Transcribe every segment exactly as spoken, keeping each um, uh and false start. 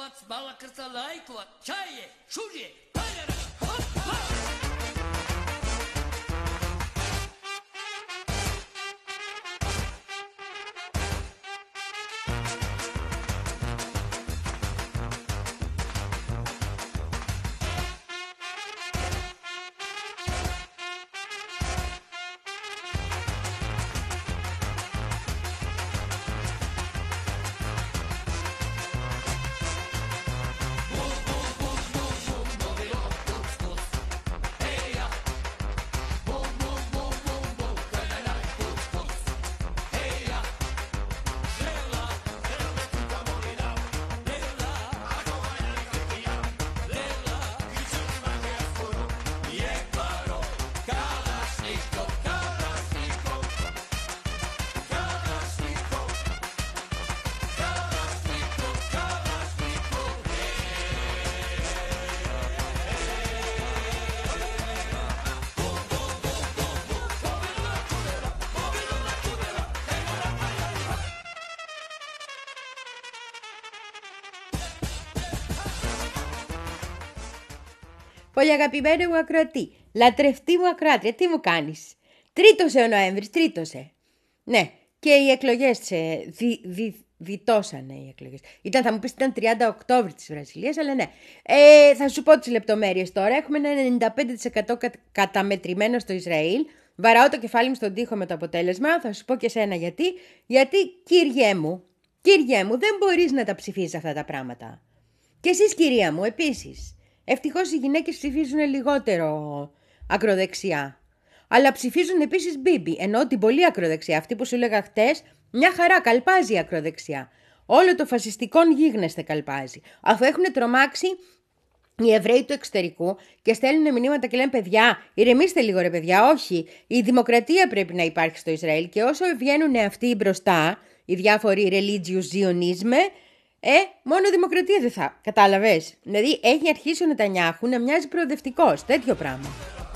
Балакovat, балакырса лайкovat, чае, шуре, пайрара, хоп-ха! Πολύ αγαπημένο μου ακροατή, λατρευτή μου ακροάτρια, τι μου κάνεις? Τρίτωσε ο Νοέμβρης, τρίτωσε. Ναι, και οι εκλογές ε, δι, δι, διτώσανε οι εκλογές. Ήταν, θα μου πεις, ήταν τριάντα Οκτώβρη της Βραζιλίας, αλλά ναι. Ε, θα σου πω τις λεπτομέρειες τώρα. Έχουμε ένα ενενήντα πέντε τοις εκατό κα, καταμετρημένο στο Ισραήλ. Βαράω το κεφάλι μου στον τοίχο με το αποτέλεσμα. Θα σου πω και σένα γιατί. Γιατί, Κύριέ μου, Κύριέ μου, δεν μπορείς να τα ψηφίσεις αυτά τα πράγματα. Και εσείς, κυρία μου, επίσης. Ευτυχώς οι γυναίκες ψηφίζουν λιγότερο ακροδεξιά. Αλλά ψηφίζουν επίσης Μπίμπι, ενώ την πολύ ακροδεξιά, αυτή που σου έλεγα χτες, μια χαρά καλπάζει η ακροδεξιά. Όλο το φασιστικό γίγνεσθε καλπάζει. Αφού έχουν τρομάξει οι Εβραίοι του εξωτερικού και στέλνουν μηνύματα και λένε παιδιά, ηρεμήστε λίγο ρε παιδιά, όχι. Η δημοκρατία πρέπει να υπάρχει στο Ισραήλ και όσο βγαίνουν αυτοί μπροστά, οι διάφοροι religious zionism, Ε, μόνο δημοκρατία δεν θα. Κατάλαβες. Δηλαδή έχει αρχίσει ο Νετανιάχου να μοιάζει προοδευτικός. Τέτοιο πράγμα.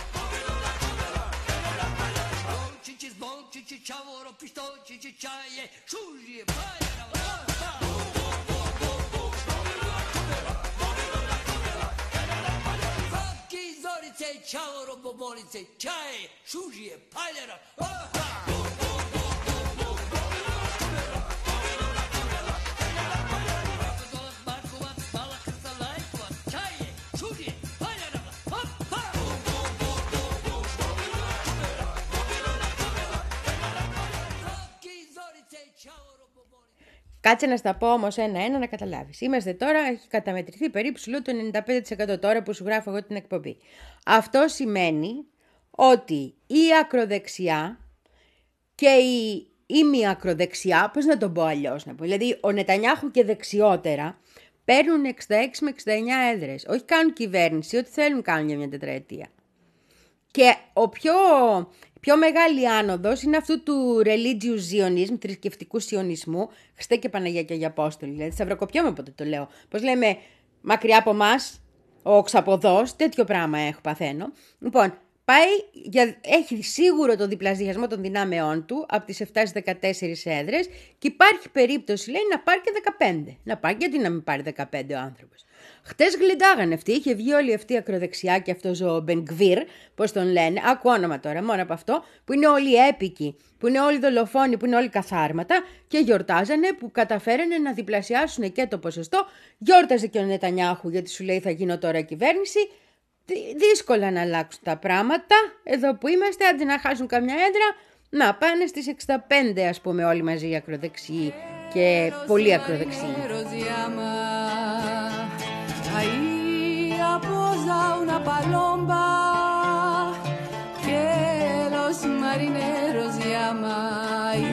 Κάτσε να στα πω όμως ένα-ένα να καταλάβεις. Είμαστε τώρα, έχει καταμετρηθεί περίπου σου λέω το ενενήντα πέντε τοις εκατό τώρα που σου γράφω εγώ την εκπομπή. Αυτό σημαίνει ότι η ακροδεξιά και η ημιακροδεξιά, πώς να το πω αλλιώς να πω, δηλαδή ο Νετανιάχου και δεξιότερα παίρνουν εξήντα έξι με εξήντα εννιά έδρες. Όχι κάνουν κυβέρνηση, ό,τι θέλουν κάνουν για μια τετραετία. Και ο πιο, πιο μεγάλη άνοδος είναι αυτού του religious zionism, θρησκευτικού σιωνισμού, Χριστέ και Παναγία και Αγία Απόστολοι. Δηλαδή, σταυροκοπιόμαι όποτε το λέω. Πώς λέμε, μακριά από εμάς, ο οξαποδός, τέτοιο πράγμα έχω παθαίνω. Λοιπόν, πάει, για, έχει σίγουρο το διπλασιασμό των δυνάμεών του από τις επτά στις δεκατέσσερις έδρες και υπάρχει περίπτωση, λέει, να πάρει και δεκαπέντε. Να πάρει, γιατί να μην πάρει δεκαπέντε ο άνθρωπος. Χτες γλεντάγανε αυτοί, είχε βγει όλη αυτή η ακροδεξιά και αυτός ο Μπενγκβίρ, πώς τον λένε, άκου όνομα τώρα, μόνο από αυτό, που είναι όλοι έπικοι, που είναι όλοι δολοφόνοι, που είναι όλοι καθάρματα και γιορτάζανε που καταφέρανε να διπλασιάσουν και το ποσοστό. Γιόρταζε και ο Νετανιάχου γιατί σου λέει θα γίνω τώρα κυβέρνηση. Δύσκολα να αλλάξουν τα πράγματα, εδώ που είμαστε, αντί να χάσουν καμιά έδρα, να πάνε στις εξήντα πέντε ας πούμε όλοι μαζί οι ακροδεξιοί και πολύ ακροδεξιοί. Ahí aposa una palomba que los marineros llaman ahí.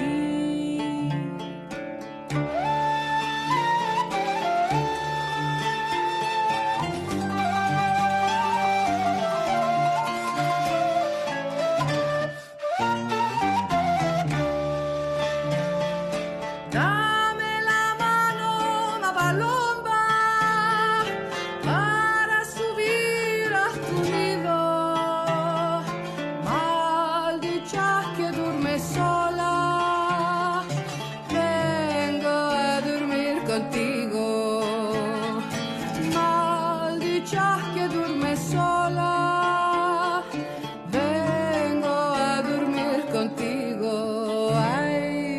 Dame la mano, una paloma. già che duerme sola, vengo a dormir contigo. Ay.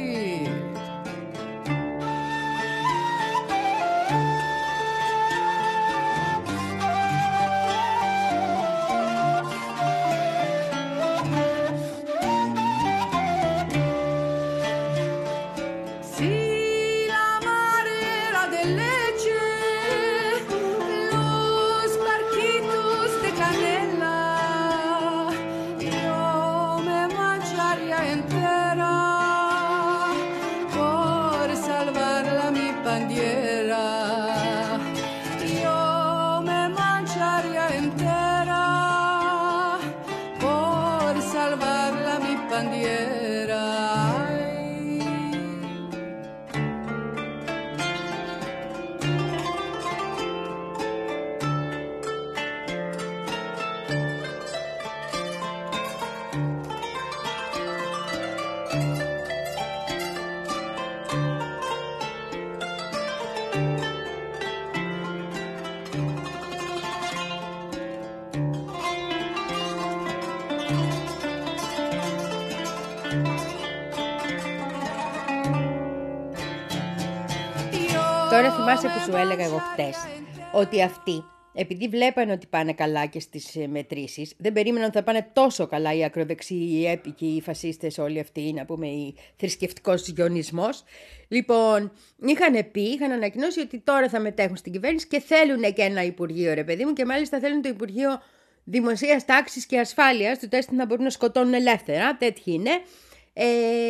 Τώρα θυμάσαι που σου έλεγα εγώ χτες ότι αυτοί, επειδή βλέπανε ότι πάνε καλά και στις μετρήσεις, δεν περίμεναν ότι θα πάνε τόσο καλά οι ακροδεξιοί, οι έπικοι, οι φασίστες, όλοι αυτοί, να πούμε, οι θρησκευτικός σιωνισμός. Λοιπόν, είχαν πει, είχαν ανακοινώσει ότι τώρα θα μετέχουν στην κυβέρνηση και θέλουν και ένα υπουργείο, ρε παιδί μου, και μάλιστα θέλουν το Υπουργείο Δημοσίας Τάξης και Ασφάλειας, του τεστ να μπορούν να σκοτώνουν ελεύθερα, τέτοιοι είναι. Ε,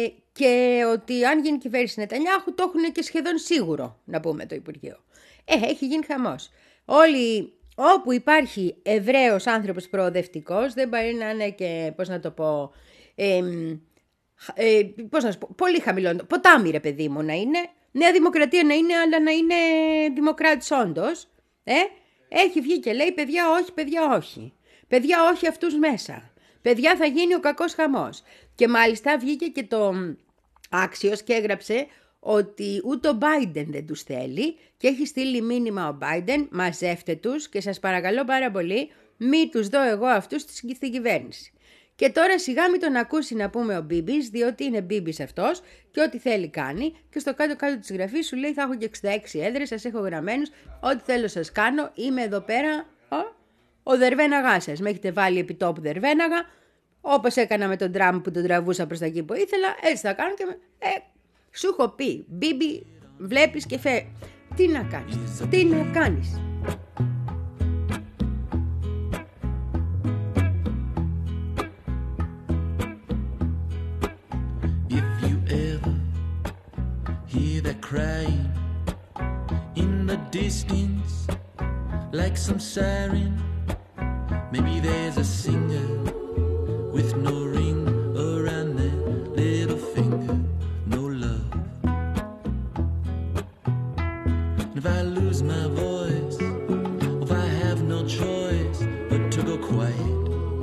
και ότι αν γίνει κυβέρνηση Νετανιάχου το έχουν και σχεδόν σίγουρο, να πούμε, το Υπουργείο. Ε, έχει γίνει χαμός. Όλοι, όπου υπάρχει Εβραίος άνθρωπος προοδευτικός, δεν μπορεί να είναι και, πώς να το πω, ε, ε, πώς να σου πω, πολύ χαμηλό, ποτάμι ρε παιδί μου να είναι, Νέα Δημοκρατία να είναι, αλλά να είναι δημοκράτης όντως, ε, έχει βγει και λέει παιδιά όχι, παιδιά όχι, παιδιά όχι αυτούς μέσα. Παιδιά θα γίνει ο κακός χαμός. Και μάλιστα βγήκε και το Άξιος και έγραψε ότι ούτε ο Biden δεν τους θέλει και έχει στείλει μήνυμα ο Biden, μαζεύτε τους και σας παρακαλώ πάρα πολύ μη τους δω εγώ αυτούς στην κυβέρνηση. Και τώρα σιγά μην τον ακούσει να πούμε ο Μπίμπης, διότι είναι Μπίμπης αυτός και ό,τι θέλει κάνει και στο κάτω-κάτω της γραφής σου λέει θα έχω και εξήντα έξι έδρες, σας έχω γραμμένους, ό,τι θέλω σας κάνω, είμαι εδώ πέρα ο, ο Δερβέναγάς σας. Με έχετε βάλει επί τόπου Δερβέναγα, όπως έκανα με τον Τραμπ που τον τραβούσα προς τα εκεί που ήθελα, έτσι θα κάνω και με... Ε, σου έχω πει, Μπίμπη, βλέπεις και φε... Τι να κάνεις, τι να κάνεις. Hear that crying in the distance, like some siren. Maybe there's a singer with no ring around their little finger, no love. And if I lose my voice, or if I have no choice but to go quiet,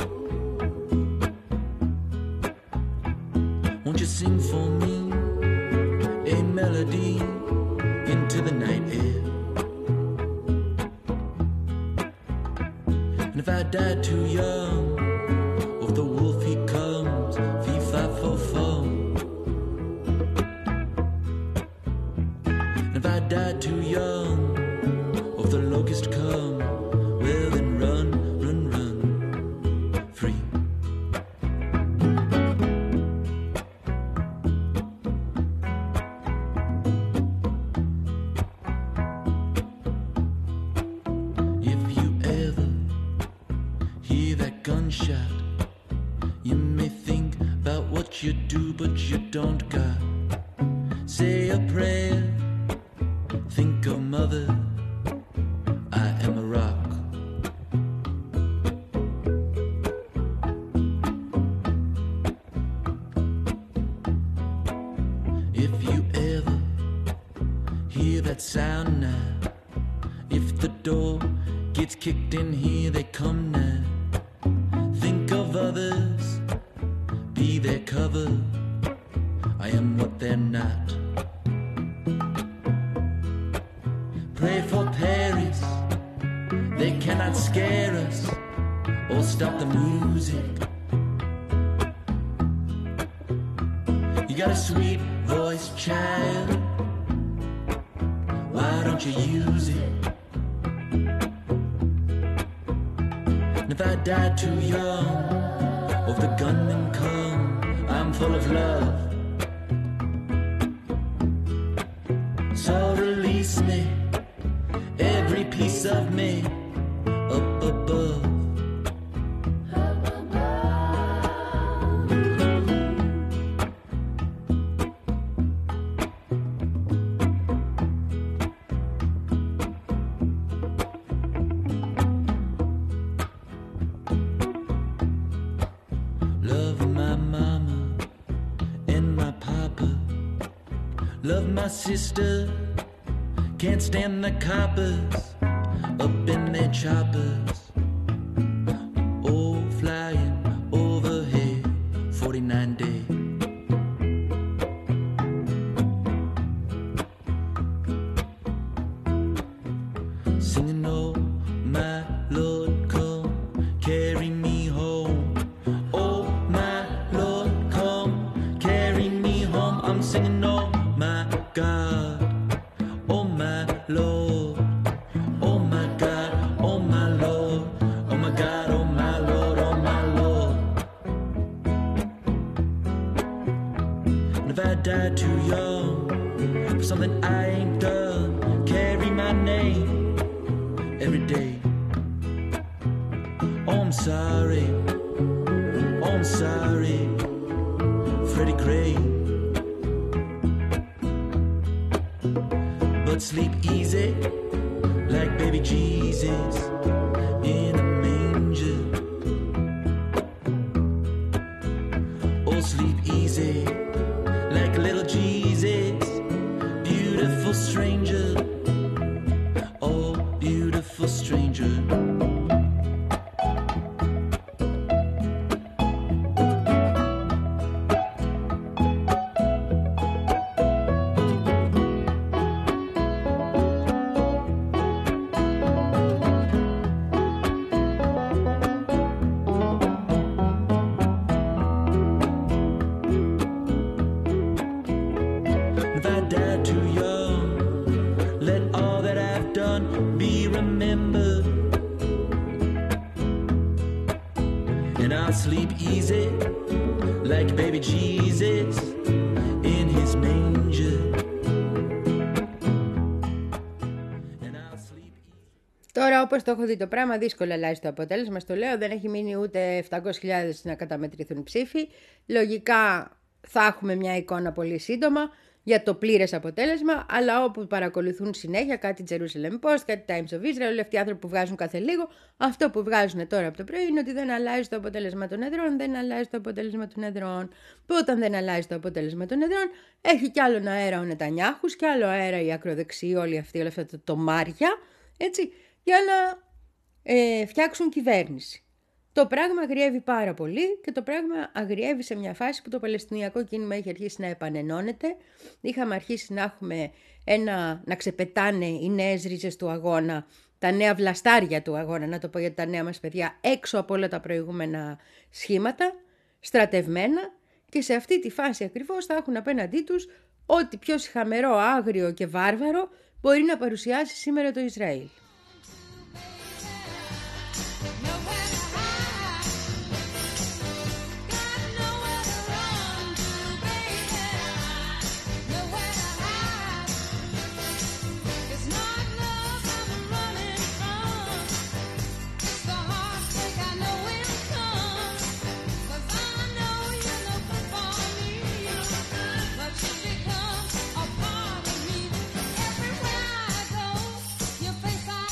won't you sing for me a melody into the night air? And if I die too young, or the wolf he comes, fee fi fo fum. And if I die too young, or the locust come, well then run, run, run, free. Gunshot, you may think about what you do, but you don't got. Say a prayer, think of mother, I am a rock. If you ever hear that sound now, if the door gets kicked in here, they come now. Think of others, be their cover, I am what they're not. Pray for Paris, they cannot scare us or stop the music. You got a sweet voice, child. Why don't you use it? And if I die too young, or if the gunmen come, I'm full of love. So release me, every piece of me, up above. Love my mama and my papa. Love my sister. Can't stand the coppers up in their choppers. Oh, flying overhead, forty-nine day. Singing, oh, my Lord, come carry me home. Oh, my Lord, come carry me home. I'm singing, oh, my God. Oh my Lord, oh my God, oh my Lord, oh my God, oh my Lord, oh my Lord. And if I die too young for something I ain't done, carry my name every day. Oh, I'm sorry, oh, I'm sorry, Freddie Gray. But sleep easy, like baby Jesus in a manger. Oh, sleep easy, like little Jesus, beautiful stranger. Oh, beautiful stranger. If I die too young, let all that I've done be remembered. And I'll sleep easy, like baby Jesus in his manger. And I'll sleep easy. Τώρα, όπως το έχω δει το πράγμα, δύσκολα αλλάζει το αποτέλεσμα. Στο λέω, δεν έχει μείνει ούτε επτακόσιες χιλιάδες να καταμετρηθούν ψήφοι. Λογικά θα έχουμε μια εικόνα πολύ σύντομα για το πλήρες αποτέλεσμα, αλλά όπου παρακολουθούν συνέχεια κάτι Jerusalem Post, κάτι Times of Israel, όλοι αυτοί οι άνθρωποι που βγάζουν κάθε λίγο, αυτό που βγάζουν τώρα από το πρωί είναι ότι δεν αλλάζει το αποτέλεσμα των εδρών, δεν αλλάζει το αποτέλεσμα των εδρών. Που όταν δεν αλλάζει το αποτέλεσμα των εδρών, έχει κι άλλον αέρα ο Νετανιάχους, κι άλλο αέρα οι ακροδεξιοί, όλοι αυτοί, όλα αυτά τα τομάρια, έτσι, για να ε, φτιάξουν κυβέρνηση. Το πράγμα αγριεύει πάρα πολύ και το πράγμα αγριεύει σε μια φάση που το Παλαιστινιακό κίνημα έχει αρχίσει να επανενώνεται. Είχαμε αρχίσει να έχουμε ένα, να ξεπετάνε οι νέες ρίζες του αγώνα, τα νέα βλαστάρια του αγώνα, να το πω για τα νέα μας παιδιά, έξω από όλα τα προηγούμενα σχήματα, στρατευμένα, και σε αυτή τη φάση ακριβώς θα έχουν απέναντί τους ό,τι πιο σιχαμερό, άγριο και βάρβαρο μπορεί να παρουσιάσει σήμερα το Ισραήλ. Everywhere I go, your face I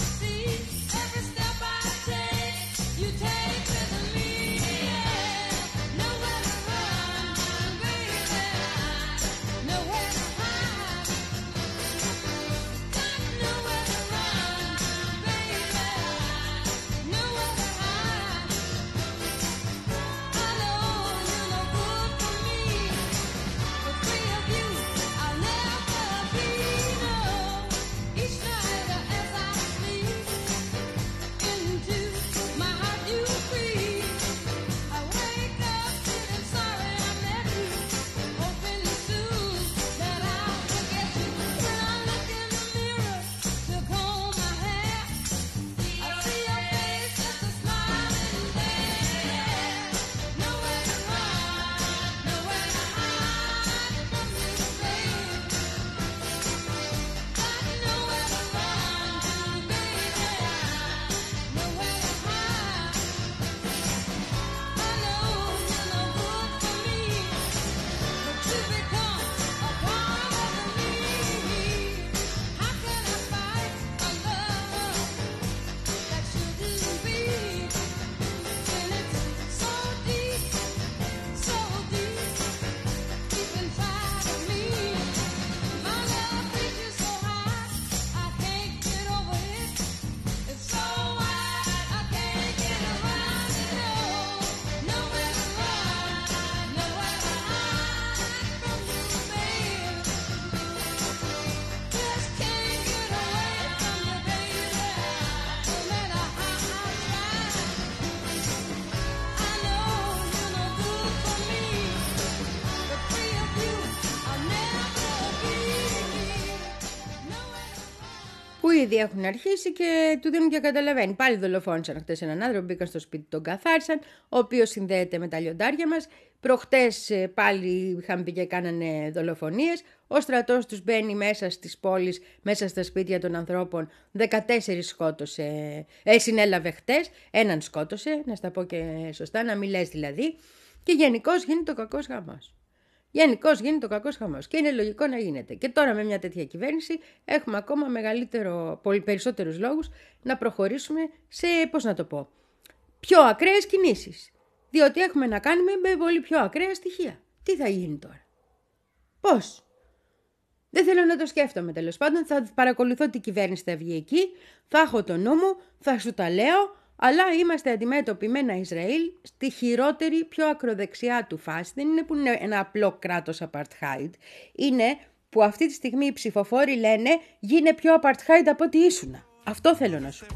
ήδη έχουν αρχίσει και του δίνουν και καταλαβαίνει. Πάλι δολοφόνησαν χτες έναν άνθρωπο, μπήκαν στο σπίτι, τον καθάρισαν, ο οποίος συνδέεται με τα λιοντάρια μας. Προχτές πάλι είχαν πει και κάνανε δολοφονίες. Ο στρατός τους μπαίνει μέσα στις πόλεις, μέσα στα σπίτια των ανθρώπων. δεκατέσσερις σκότωσε, ε, συνέλαβε χτες, έναν σκότωσε, να στα πω και σωστά, να μην λες δηλαδή. Και γενικώς γίνεται ο κακός χαμός. Γενικώς γίνεται ο κακός χαμός και είναι λογικό να γίνεται. Και τώρα με μια τέτοια κυβέρνηση έχουμε ακόμα μεγαλύτερο, πολύ περισσότερους λόγους να προχωρήσουμε σε, πώς να το πω, πιο ακραίες κινήσεις. Διότι έχουμε να κάνουμε με πολύ πιο ακραία στοιχεία. Τι θα γίνει τώρα? Πώς? Δεν θέλω να το σκέφτομαι τέλος πάντων. Θα παρακολουθώ τι κυβέρνηση θα βγει εκεί. Θα έχω το νου μου, θα σου τα λέω. Αλλά είμαστε αντιμέτωποι με ένα Ισραήλ στη χειρότερη, πιο ακροδεξιά του φάση. Δεν είναι που είναι ένα απλό κράτος apartheid. Είναι που αυτή τη στιγμή οι ψηφοφόροι λένε γίνε πιο apartheid από ό,τι ήσουνα. Αυτό θέλω να σου πω.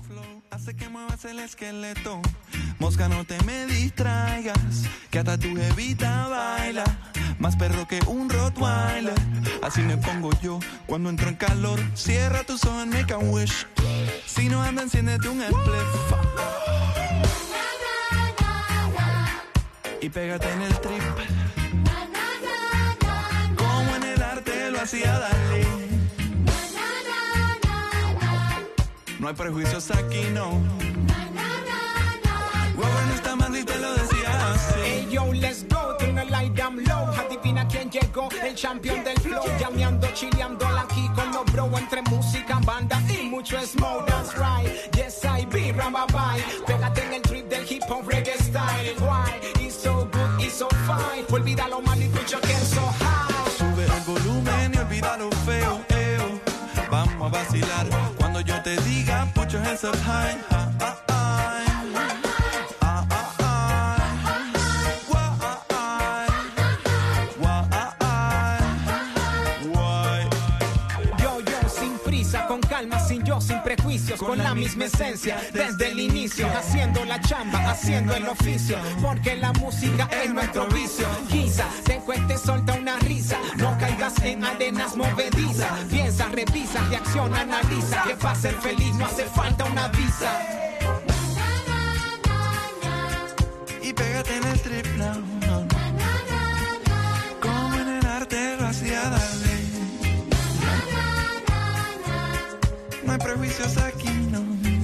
Mosca, no te me distraigas, que hasta tu jevita baila, más perro que un Rottweiler. Así me pongo yo cuando entro en calor. Cierra tus ojos and make a wish. Si no anda, enciéndete un spliff y pégate en el trip, como en el arte lo hacía Dalí. No hay prejuicios aquí, no. Hey yo, let's go, tiene el light damn low. Adivina quién llegó, el champion del flow. Llameando, chileando aquí con los bro. Entre música, banda y mucho smoke, that's right. Yes, I be Ramabai. Pégate en el trip del hip hop reggae style. Why? It's so good, it's so fine. Olvida lo mal y escucha que es so high. Sube el volumen y olvida lo feo, eo. Vamos a vacilar. Cuando yo te diga, put your hands up high. Ah, ah. Sin yo, sin prejuicios, con, con la misma esencia desde el inicio, haciendo la chamba, haciendo el oficio, porque la música es nuestro vicio. Quizá te cueste, solta una risa, no caigas en arenas movedizas. Piensa, revisa, reacciona, analiza, que para ser feliz no hace falta una visa. Y pégate en el trip now, no. Como en el arte lo hacía Dalí. No hay prejuicios aquí, no.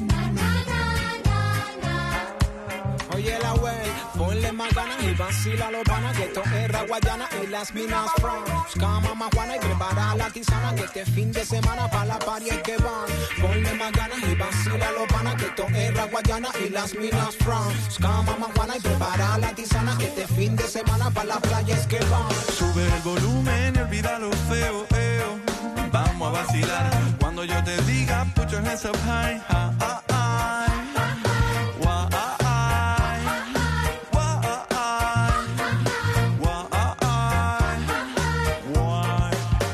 Oye la wey, ponle más ganas y vacila los panas, que esto es Raguayana y las minas from. Busca mamá Juana y prepara la tisana, que este fin de semana pa' la party es que van. Ponle más ganas y vacila los panas, que esto es Raguayana y las minas from. Busca mamá Juana y prepara la tisana, que este fin de semana pa' la playa es que van. Sube el volumen y olvida lo feo, eo. Vamos a vacilar. Cuando yo te diga, put your hands up high. Ah, ah, ah. Wah, ah, ah. Wah, ah, ah. Wah, ah, ah. Wah.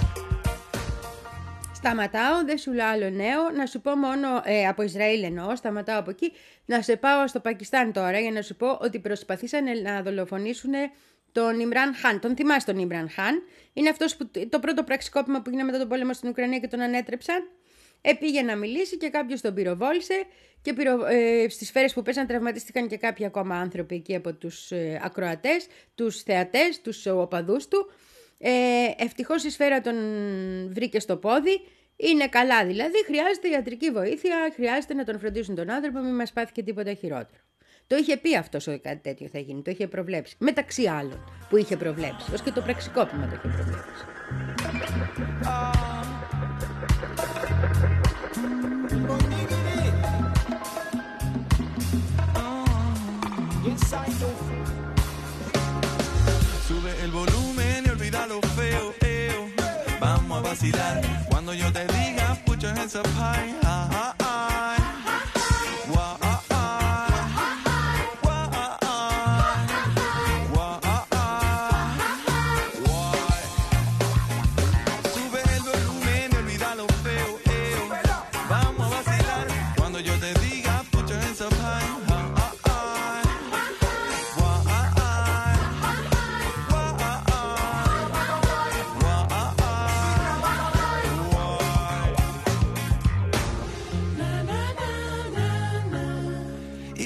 Σταματάω, δεν σου λέω άλλο νέο. Να σου πω μόνο, ε, από Ισραήλ εννοώ, σταματάω από εκεί. Να σε πάω στο Πακιστάν τώρα για να σου πω ότι προσπαθήσανε να δολοφονήσουν τον Ιμράν Χάν. Τον θυμάσαι τον Ιμράν Χάν? Είναι αυτός που το πρώτο πραξικόπημα που έγινε μετά τον πόλεμο στην Ουκρανία και τον ανέτρεψαν. Επήγε να μιλήσει και κάποιος τον πυροβόλησε και πυρο, ε, στις σφαίρες που πέσαν τραυματίστηκαν και κάποιοι ακόμα άνθρωποι εκεί από τους ε, ακροατές, τους θεατές, τους οπαδούς του. Ε, ευτυχώς η σφαίρα τον βρήκε στο πόδι. Είναι καλά δηλαδή, χρειάζεται ιατρική βοήθεια, χρειάζεται να τον φροντίσουν τον άνθρωπο, μην μας πάθει και τίποτα χειρότερο. Το είχε πει αυτός ότι κάτι τέτοιο θα γίνει, το είχε προβλέψει. Μεταξύ άλλων που είχε προβλέψει, ως και το πραξικόπημα το είχε προβλέψει. Sube el volumen y olvida lo feo, eo. Vamos a vacilar. Cuando yo te diga, put your hands up high. Ah, ah, ah. Wah, ah.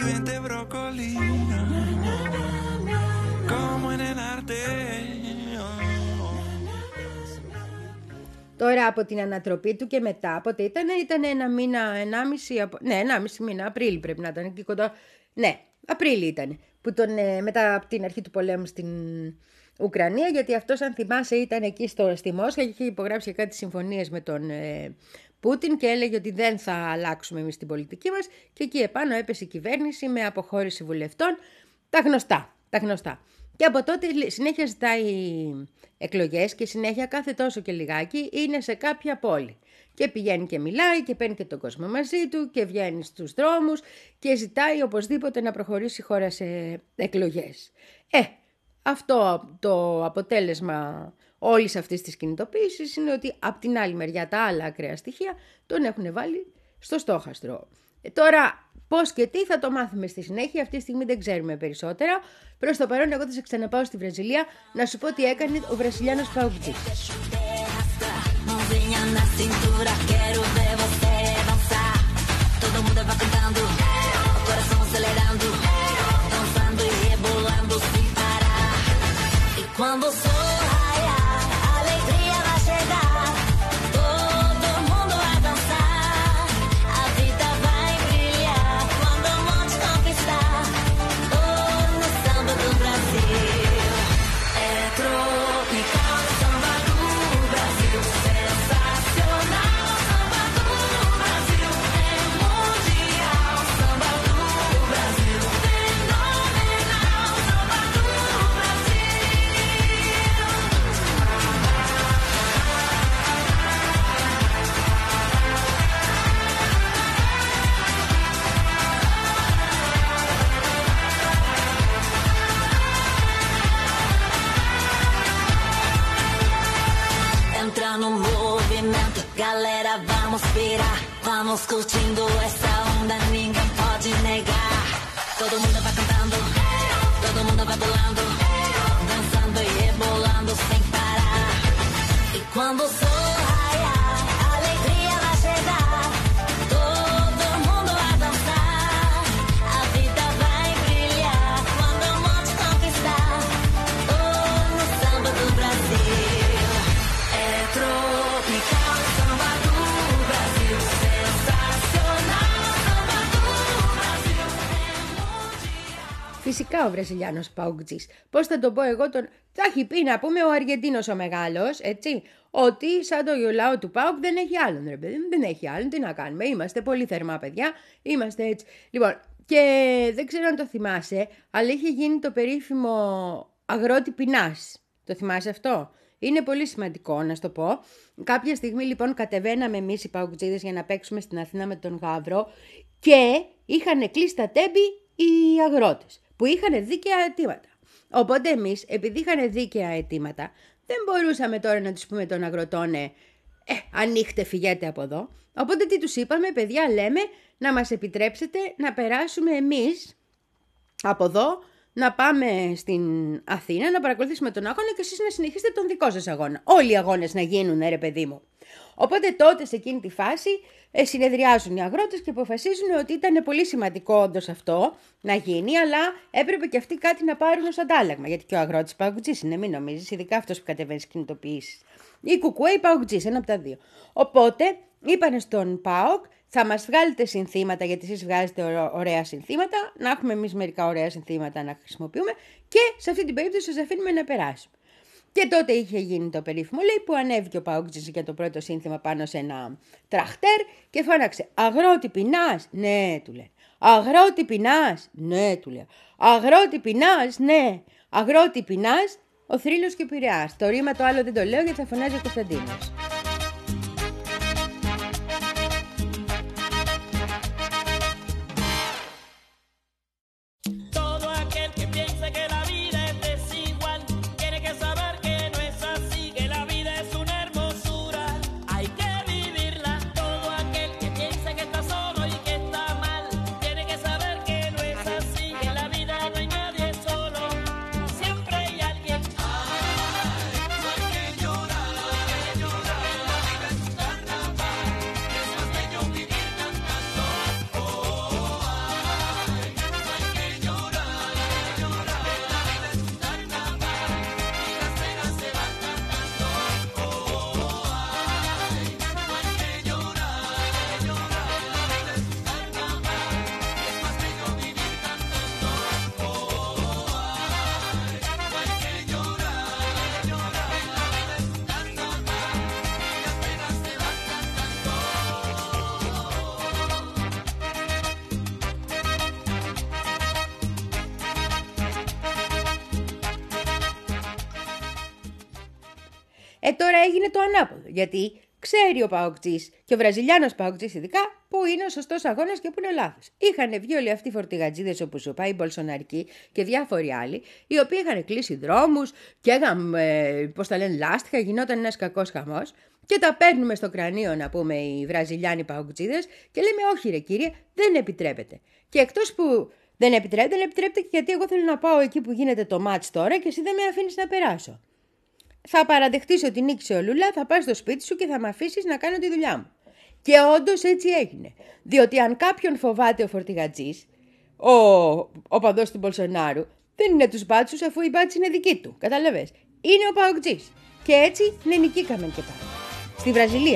vente brócoli, como en el arte. Τώρα από την ανατροπή του και μετά, πότε ήταν, ήταν ένα μήνα, ενάμιση, απο... ναι, ενάμιση μήνα, Απρίλη πρέπει να ήταν εκεί κοντά. Ναι, Απρίλη ήταν, που τον, ε, μετά από την αρχή του πολέμου στην Ουκρανία, γιατί αυτός, αν θυμάσαι, ήταν εκεί στο, στη Μόσχα και είχε υπογράψει και κάτι συμφωνίες με τον ε, Πούτιν και έλεγε ότι δεν θα αλλάξουμε εμείς την πολιτική μας, και εκεί επάνω έπεσε η κυβέρνηση με αποχώρηση βουλευτών, τα γνωστά, τα γνωστά. Και από τότε συνέχεια ζητάει εκλογές και συνέχεια κάθε τόσο και λιγάκι είναι σε κάποια πόλη. Και πηγαίνει και μιλάει και παίρνει και τον κόσμο μαζί του και βγαίνει στους δρόμους και ζητάει οπωσδήποτε να προχωρήσει η χώρα σε εκλογές. Ε, αυτό το αποτέλεσμα όλης αυτής της κινητοποίησης είναι ότι από την άλλη μεριά τα άλλα ακραία στοιχεία τον έχουν βάλει στο στόχαστρο. Ε, τώρα πώς και τι θα το μάθουμε στη συνέχεια, αυτή τη στιγμή δεν ξέρουμε περισσότερα. Προς το παρόν εγώ θα σε ξαναπάω στη Βραζιλία να σου πω τι έκανε ο Βραζιλιάνος παουτζής. Galera, vamos pirar, vamos curtindo essa onda, ninguém pode negar. Todo mundo vai cantando, todo mundo vai pulando, dançando e rebolando sem parar. E quando o sol raiar, a alegria vai chegar. Todo mundo vai dançar, a vida vai brilhar. Quando o monte conquistar, oh, no samba do Brasil. É tropical. Φυσικά ο Βραζιλιάνος παουτζής. Πώς θα το πω εγώ, τον... θα έχει πει να πούμε ο Αργεντίνος ο μεγάλος, έτσι, ότι σαν το λαό του ΠΑΟΚ δεν έχει άλλον, ρε παιδί, δεν έχει άλλον, τι να κάνουμε, είμαστε πολύ θερμά παιδιά, είμαστε έτσι. Λοιπόν, και δεν ξέρω αν το θυμάσαι, αλλά είχε γίνει το περίφημο αγρότη πεινάς. Το θυμάσαι αυτό? Είναι πολύ σημαντικό να σου το πω. Κάποια στιγμή λοιπόν κατεβαίναμε εμείς οι παουτζίδες για να παίξουμε στην Αθήνα με τον Γαύρο και είχαν κλείσει τα τέμπη οι αγρότες που είχαν δίκαια αιτήματα. Οπότε εμείς, επειδή είχαν δίκαια αιτήματα, δεν μπορούσαμε τώρα να τους πούμε των αγροτών ε, ανοίχτε, φυγέτε από εδώ. Οπότε τι τους είπαμε, παιδιά, λέμε να μας επιτρέψετε να περάσουμε εμείς από εδώ, να πάμε στην Αθήνα, να παρακολουθήσουμε τον αγώνα και εσείς να συνεχίσετε τον δικό σας αγώνα. Όλοι οι αγώνες να γίνουν, ρε παιδί μου. Οπότε τότε σε εκείνη τη φάση ε, συνεδριάζουν οι αγρότες και αποφασίζουν ότι ήταν πολύ σημαντικό όντως αυτό να γίνει, αλλά έπρεπε και αυτοί κάτι να πάρουν ως αντάλλαγμα. Γιατί και ο αγρότης παουτζής είναι, μην νομίζεις, ειδικά αυτός που κατεβαίνει στις κινητοποιήσεις. Ή κουκουέ ή παουτζής, ένα από τα δύο. Οπότε είπανε στον ΠΑΟΚ, θα μας βγάλετε συνθήματα, γιατί εσείς βγάζετε ωραία συνθήματα, να έχουμε εμείς μερικά ωραία συνθήματα να χρησιμοποιούμε και σε αυτή την περίπτωση σας αφήνουμε να περάσουμε. Και τότε είχε γίνει το περίφημο, λέει, που ανέβηκε ο παουτζής για το πρώτο σύνθημα πάνω σε ένα τραχτέρ και φώναξε «Αγρότη πεινάς?» «Ναι», του λέει. «Αγρότη πεινάς?» «Ναι», του λέει. «Αγρότη πεινάς?» «Ναι». «Αγρότη πεινάς?» Ο Θρύλος και ο Πειραιάς. Το ρήμα το άλλο δεν το λέω γιατί θα φωνάζει ο Κωνσταντίνος. Ε, τώρα έγινε το ανάποδο, γιατί ξέρει ο Παοκτζής και ο Βραζιλιάνος Παοκτζής ειδικά που είναι ο σωστός αγώνας και που είναι λάθος. Είχαν βγει όλοι αυτοί οι φορτηγατζίδες όπως ο Πάι Μπολσοναρικοί και διάφοροι άλλοι, οι οποίοι είχαν κλείσει δρόμους και έγαν, ε, πώς τα λένε, λάστιχα, γινόταν ένας κακός χαμός. Και τα παίρνουμε στο κρανίο, να πούμε, οι Βραζιλιάνοι Παοκτζίδες και λέμε όχι ρε κύριε, δεν επιτρέπεται. Και εκτός που δεν επιτρέπεται, δεν επιτρέπεται και γιατί εγώ θέλω να πάω εκεί που γίνεται το μάτς τώρα και εσύ δεν με αφήνεις να περάσω. Θα παραδεχτείς ότι νίκησε ο Λούλα, θα πας στο σπίτι σου και θα με αφήσεις να κάνω τη δουλειά μου. Και όντως έτσι έγινε. Διότι αν κάποιον φοβάται ο φορτηγατζής, ο, ο παδός του Μπολσονάρου, δεν είναι τους μπάτσους αφού η μπάτση είναι δική του. Καταλαβες. Είναι ο Παοκτζής. Και έτσι ναι, νικήκαμε και πάλι. Στη Βραζιλία.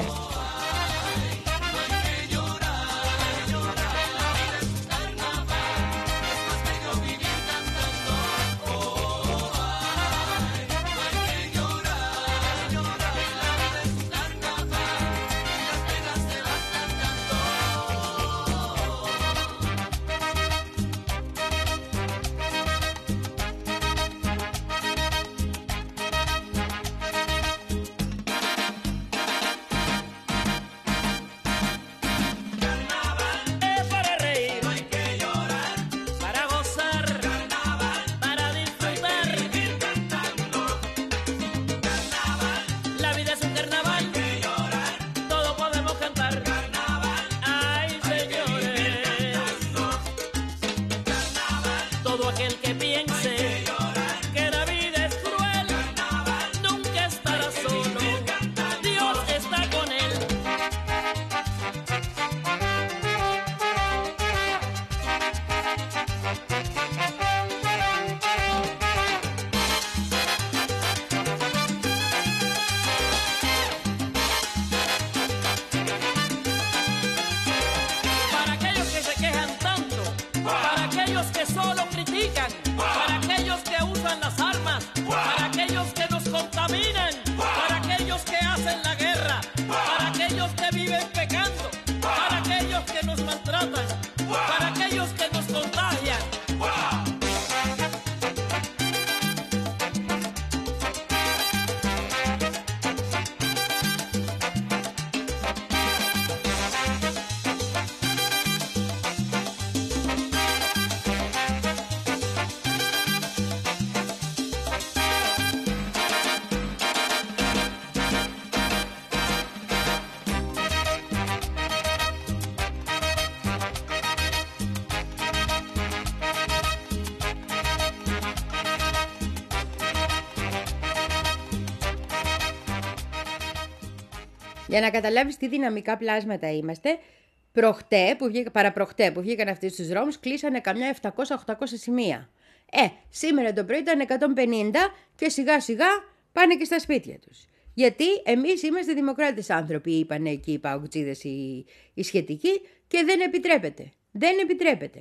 Για να καταλάβεις τι δυναμικά πλάσματα είμαστε, προχτέ που βγήκα, παραπροχτέ που βγήκαν αυτοί στους δρόμους, κλείσανε καμιά επτακόσια με οχτακόσια σημεία. Ε, σήμερα το πρωί ήταν εκατόν πενήντα και σιγά σιγά πάνε και στα σπίτια τους. Γιατί εμείς είμαστε δημοκράτες άνθρωποι, είπαν εκεί οι παοκτζίδες οι, οι σχετικοί, και δεν επιτρέπεται. Δεν επιτρέπεται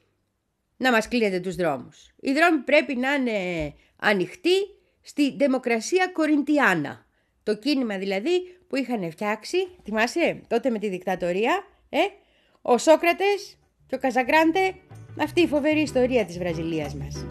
να μας κλείνετε τους δρόμους. Οι δρόμοι πρέπει να είναι ανοιχτοί στη δημοκρασία κοριντιάνα. Το κίνημα δηλαδή που είχαν φτιάξει, θυμάσαι, τότε με τη δικτατορία, ε, ο Σόκρατες και ο Καζαγκράντε, αυτή η φοβερή ιστορία της Βραζιλίας μας.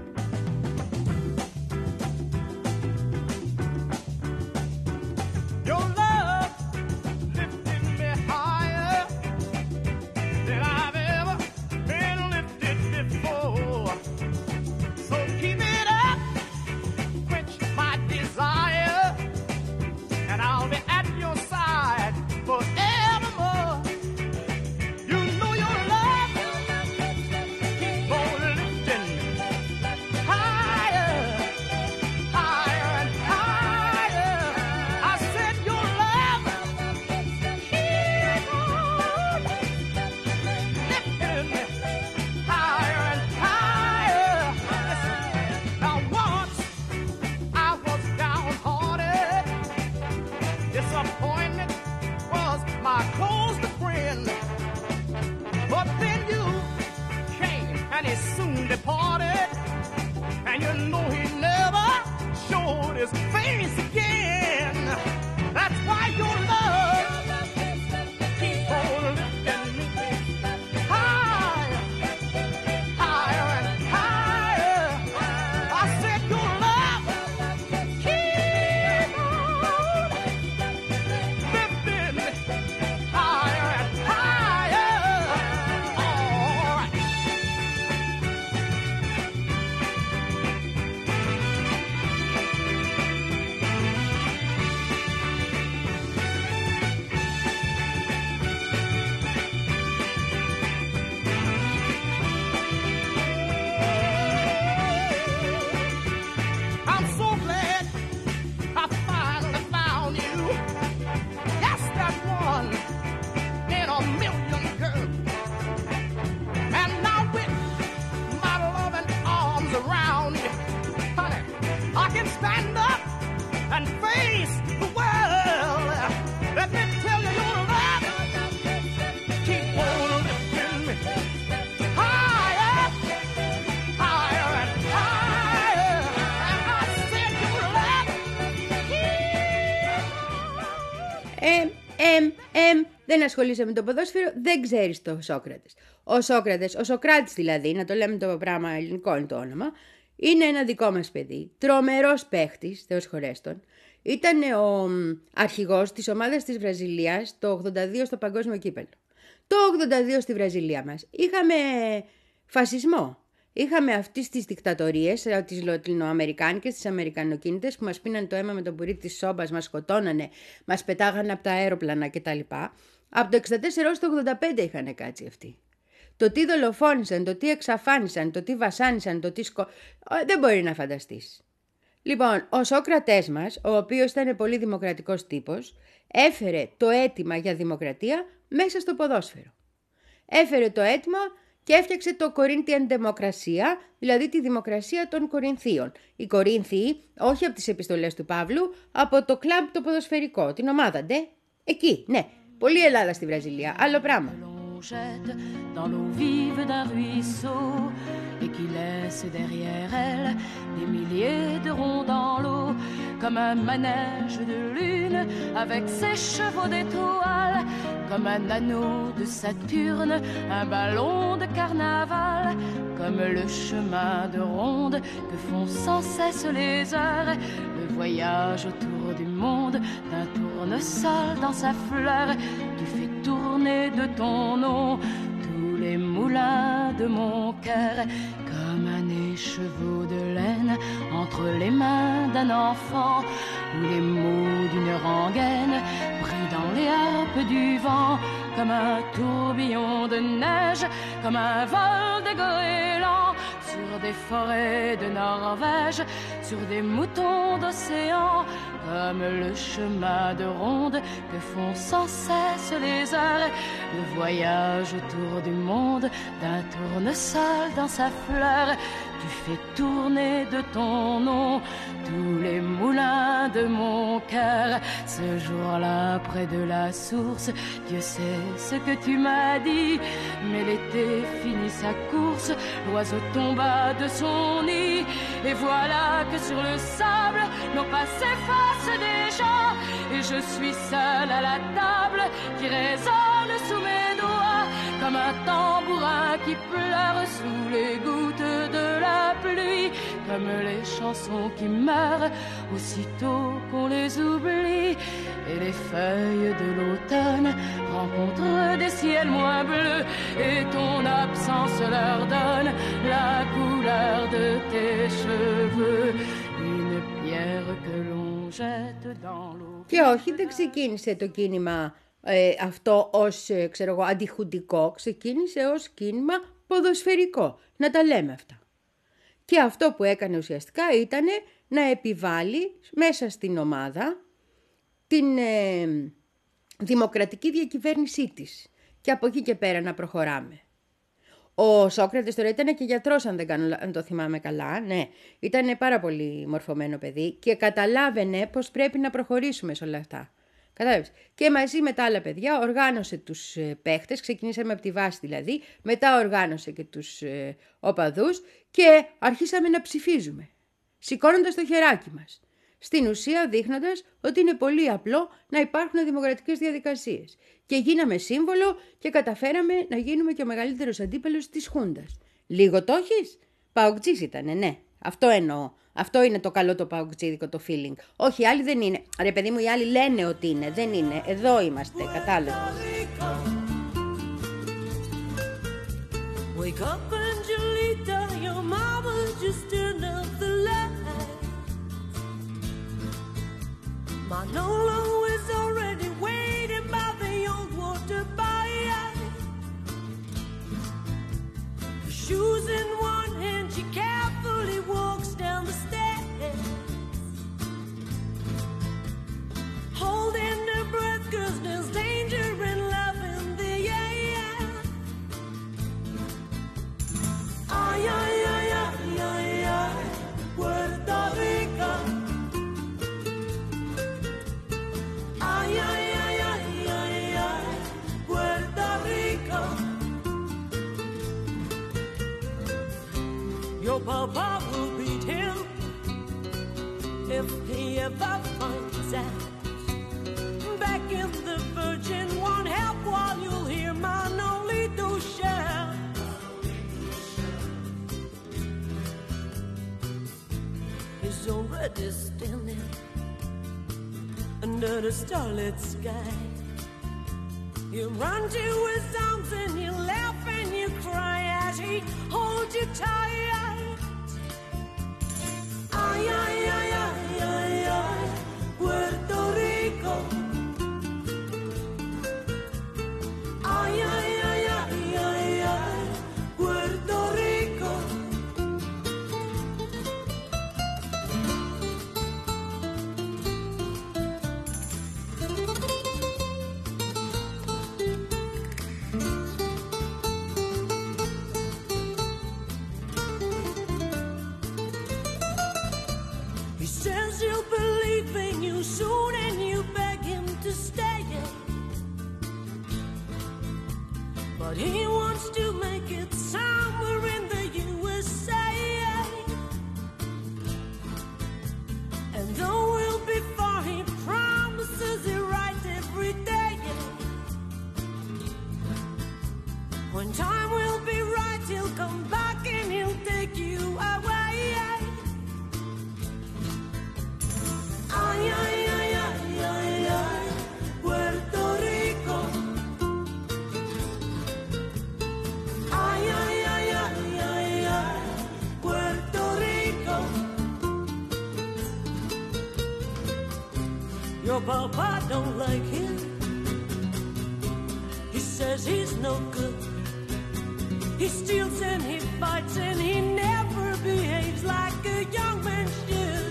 δεν ασχολείσαι με το ποδόσφαιρο, δεν ξέρεις το Σόκρατες. Ο Σόκρατες, ο Σοκράτης δηλαδή, να το λέμε το πράγμα ελληνικό είναι το όνομα, είναι ένα δικό μας παιδί, τρομερός παίχτης, Θεός χωρέστον. Ήταν ο αρχηγός της ομάδας της Βραζιλίας το ογδόντα δύο στο Παγκόσμιο Κύπελλο. Το ογδόντα δύο στη Βραζιλία μας είχαμε φασισμό. Είχαμε αυτές τις δικτατορίες, τις λατινοαμερικάνικες, τις αμερικανοκίνητες που μας πίναν το αίμα με τον πουρί της σόμπας, μας σκοτώνανε, μας πετάγανε από τα αέροπλανα κτλ. Από το εξήντα τέσσερα έως το ογδόντα πέντε είχαν κάτσει αυτοί. Το τι δολοφόνησαν, το τι εξαφάνισαν, το τι βασάνισαν, το τι σκο... δεν μπορεί να φανταστείς. Λοιπόν, ο Σόκρατές μας, ο οποίος ήταν πολύ δημοκρατικός τύπος, έφερε το αίτημα για δημοκρατία μέσα στο ποδόσφαιρο. Έφερε το αίτημα και έφτιαξε το Corinthian Democracia, δηλαδή τη δημοκρασία των Κορινθίων. Οι Κορίνθιοι, όχι από τις επιστολές του Παύλου, από το κλαμπ το ποδοσφαιρικό, την ομάδα, ντε. Εκεί, ναι. Πολύ Ελλάδα στη Βραζιλία, άλλο πράγμα. Dans l'eau vive d'un ruisseau et qui laisse derrière elle des milliers de ronds dans l'eau, comme un manège de lune avec ses chevaux d'étoiles, comme un anneau de Saturne, un ballon de carnaval, comme le chemin de ronde que font sans cesse les heures, le voyage autour du monde d'un tournesol dans sa fleur. Tu fais tourner de ton nom tous les moulins de mon cœur, comme un écheveau de laine entre les mains d'un enfant, ou les mots d'une rengaine pris dans les harpes du vent, comme un tourbillon de neige, comme un vol de goéland sur des forêts de Norvège, sur des moutons d'océan, comme le chemin de ronde que font sans cesse les heures, le voyage autour du monde d'un tournesol dans sa fleur. Tu fais tourner de ton nom tous les moulins de mon cœur. Ce jour-là, près de la source, Dieu sait ce que tu m'as dit, mais l'été finit sa course, l'oiseau tomba de son nid, et voilà que sur le sable, nos pas s'effacent déjà, et je suis seule à la table qui résonne sous mes doigts, comme un tambourin qui pleure sous les gouttes de la pluie, comme les chansons qui meurent aussitôt qu'on les oublie, et les feuilles de l'automne rencontrent des ciels moins bleus, et ton absence leur donne la couleur de tes cheveux, une pierre que l'on jette dans l'eau. Και όχι, δεν ξεκίνησε το κίνημα ε, αυτό ως ε, ξέρω εγώ, αντιχουντικό, ξεκίνησε ως κίνημα ποδοσφαιρικό. Να τα λέμε αυτά. Και αυτό που έκανε ουσιαστικά ήταν να επιβάλλει μέσα στην ομάδα την ε, δημοκρατική διακυβέρνησή της. Και από εκεί και πέρα να προχωράμε. Ο Σόκρατες τώρα ήταν και γιατρός, αν δεν κάνω, αν το θυμάμαι καλά, ναι. Ήταν πάρα πολύ μορφωμένο παιδί και καταλάβαινε πως πρέπει να προχωρήσουμε σε όλα αυτά. Κατάλαβες. Και μαζί με τα άλλα παιδιά οργάνωσε τους ε, παίχτες, ξεκινήσαμε από τη βάση δηλαδή, μετά οργάνωσε και τους ε, οπαδούς και αρχίσαμε να ψηφίζουμε, σηκώνοντας το χεράκι μας. Στην ουσία δείχνοντας ότι είναι πολύ απλό να υπάρχουν δημοκρατικές διαδικασίες. Και γίναμε σύμβολο και καταφέραμε να γίνουμε και ο μεγαλύτερος αντίπαλος της Χούντας. Λίγο το έχεις? Παοκτζής ήτανε, ναι. Αυτό εννοώ. Αυτό είναι το καλό το παοκτζίδικο το feeling. Όχι, οι άλλοι δεν είναι. Ρε παιδί μου, οι άλλοι λένε ότι είναι. Δεν είναι. Εδώ είμαστε. Κατάλαβες. Wake up, Angelita, your mama just turned up the light. Manolo is already waiting by the old water by. Her shoes in one hand, she carefully walks down the stairs, holding her breath 'cause there's danger in love in the air. Ay, ay, ay, ay, ay, ay, Puerto Rico. Ay, ay, ay, ay, ay, ay, Puerto Rico. Your papa will beat him if he ever finds out. Back in the Virgin, one help were distended under the starlit sky. You run to his arms and you laugh and you cry as he holds you tight. Ay, ay, ay, ay, ay, ay, Puerto Rico. Ay, ay, ay, ay, ay, ay, Puerto Rico. He says he'll believe in you soon and you beg him to stay. But he wants to make it somewhere in the U S A. And though we'll be far, he promises it right every day. When time will be right, he'll come back and he'll take you away. Ay, ay, ay, ay, ay, ay, Puerto Rico. Ay, ay, ay, ay, ay, ay, Puerto Rico. Your papa don't like him. He says he's no good. He steals and he fights and he never behaves like a young man should.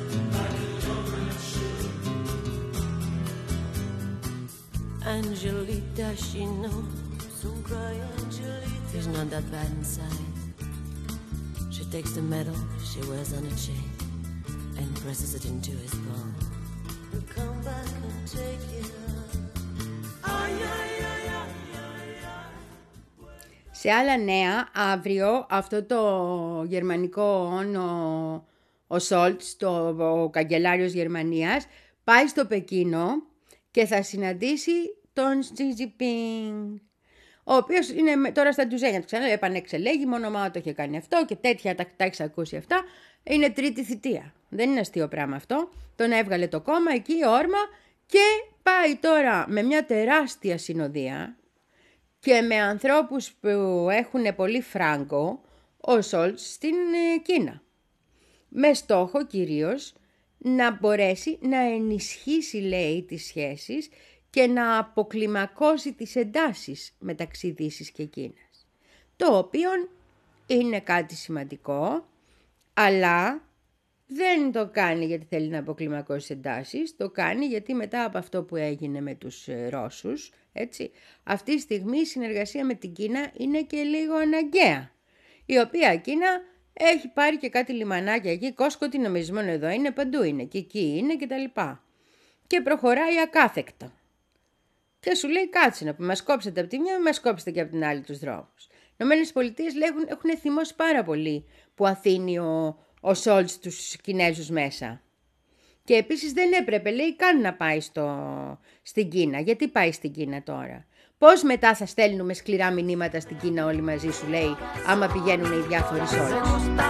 Angelita, she knows. Don't cry, Angelita. He's not that bad inside. She takes the medal she wears on a chain and presses it into his palm. He'll come back and take it up. Ay, ay, ay, ay, ay, ay. Σε άλλα νέα, αύριο αυτό το γερμανικό όνο, ο Σόλτς, το, ο καγκελάριος Γερμανίας, πάει στο Πεκίνο και θα συναντήσει τον Xi Jinping, ο οποίος είναι τώρα στα ντουζένια του, ξανά επανεξελέγει, μόνο μα το είχε κάνει αυτό και τέτοια, τα, τα έχεις ακούσει αυτά, είναι τρίτη θητεία. Δεν είναι αστείο πράγμα αυτό, τον έβγαλε το κόμμα εκεί όρμα και πάει τώρα με μια τεράστια συνοδεία και με ανθρώπους που έχουν πολύ φράγκο, ο Σόλτς στην Κίνα. Με στόχο κυρίως να μπορέσει να ενισχύσει, λέει, τις σχέσεις και να αποκλιμακώσει τις εντάσεις μεταξύ Δύσης και Κίνας. Το οποίο είναι κάτι σημαντικό, αλλά δεν το κάνει γιατί θέλει να αποκλιμακώσει εντάσεις, το κάνει γιατί μετά από αυτό που έγινε με τους Ρώσους, έτσι, αυτή τη στιγμή η συνεργασία με την Κίνα είναι και λίγο αναγκαία, η οποία Κίνα έχει πάρει και κάτι λιμανάκια εκεί, κόσκοτι νομίζω μόνο εδώ είναι, παντού είναι και εκεί είναι και τα λοιπά. Και προχωράει ακάθεκτα. Και σου λέει κάτσε να μας κόψετε από τη μια, μας κόψετε και από την άλλη τους δρόμους. Οι Ηνωμένες Πολιτείες λέγουν, έχουν θυμώσει πάρα πολύ που αφήνει ο, ο Σόλτς τους Κινέζους μέσα. Και επίσης δεν έπρεπε, λέει, καν να πάει στο, στην Κίνα. Γιατί πάει στην Κίνα τώρα? Πώς μετά θα στέλνουμε σκληρά μηνύματα στην Κίνα όλοι μαζί, σου λέει, άμα πηγαίνουν οι διάφοροι Σόλτς.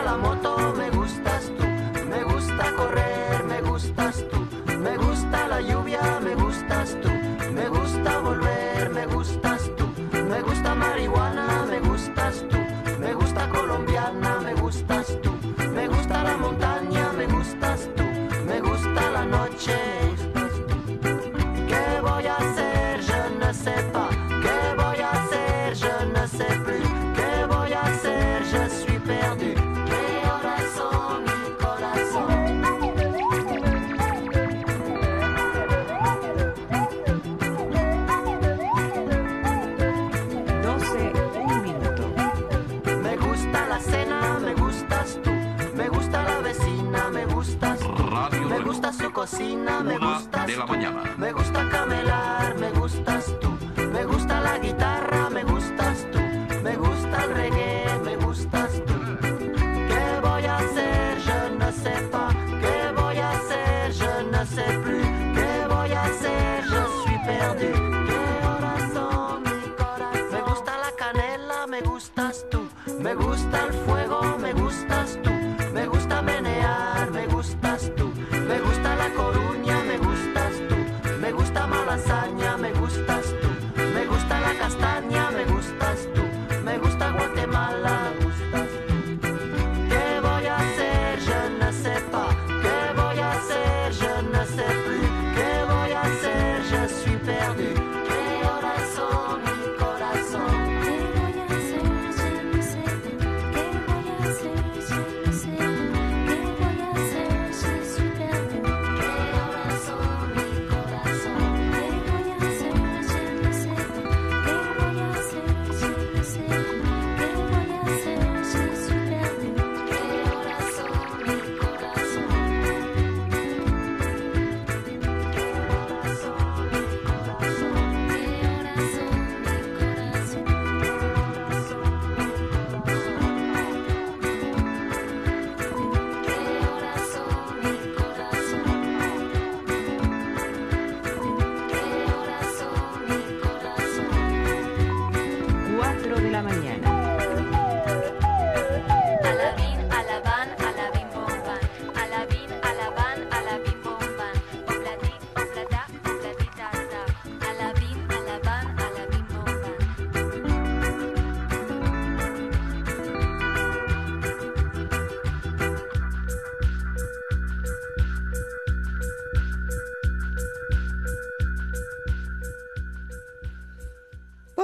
Cocina, me gustas de la mañana. Me gusta camelar, me gustas tú. Me gusta la guitarra, me gustas tú. Me gusta el reggae, me gustas tú. ¿Qué voy a hacer? Je ne sais pas. ¿Qué voy a hacer? Je ne sais plus. ¿Qué voy a hacer? Je suis perdu. ¿Qué horas son, mi corazón? Me gusta la canela, me gustas tú. Me gusta el fuego, me gustas tú. Me gusta menear, me gustas tú.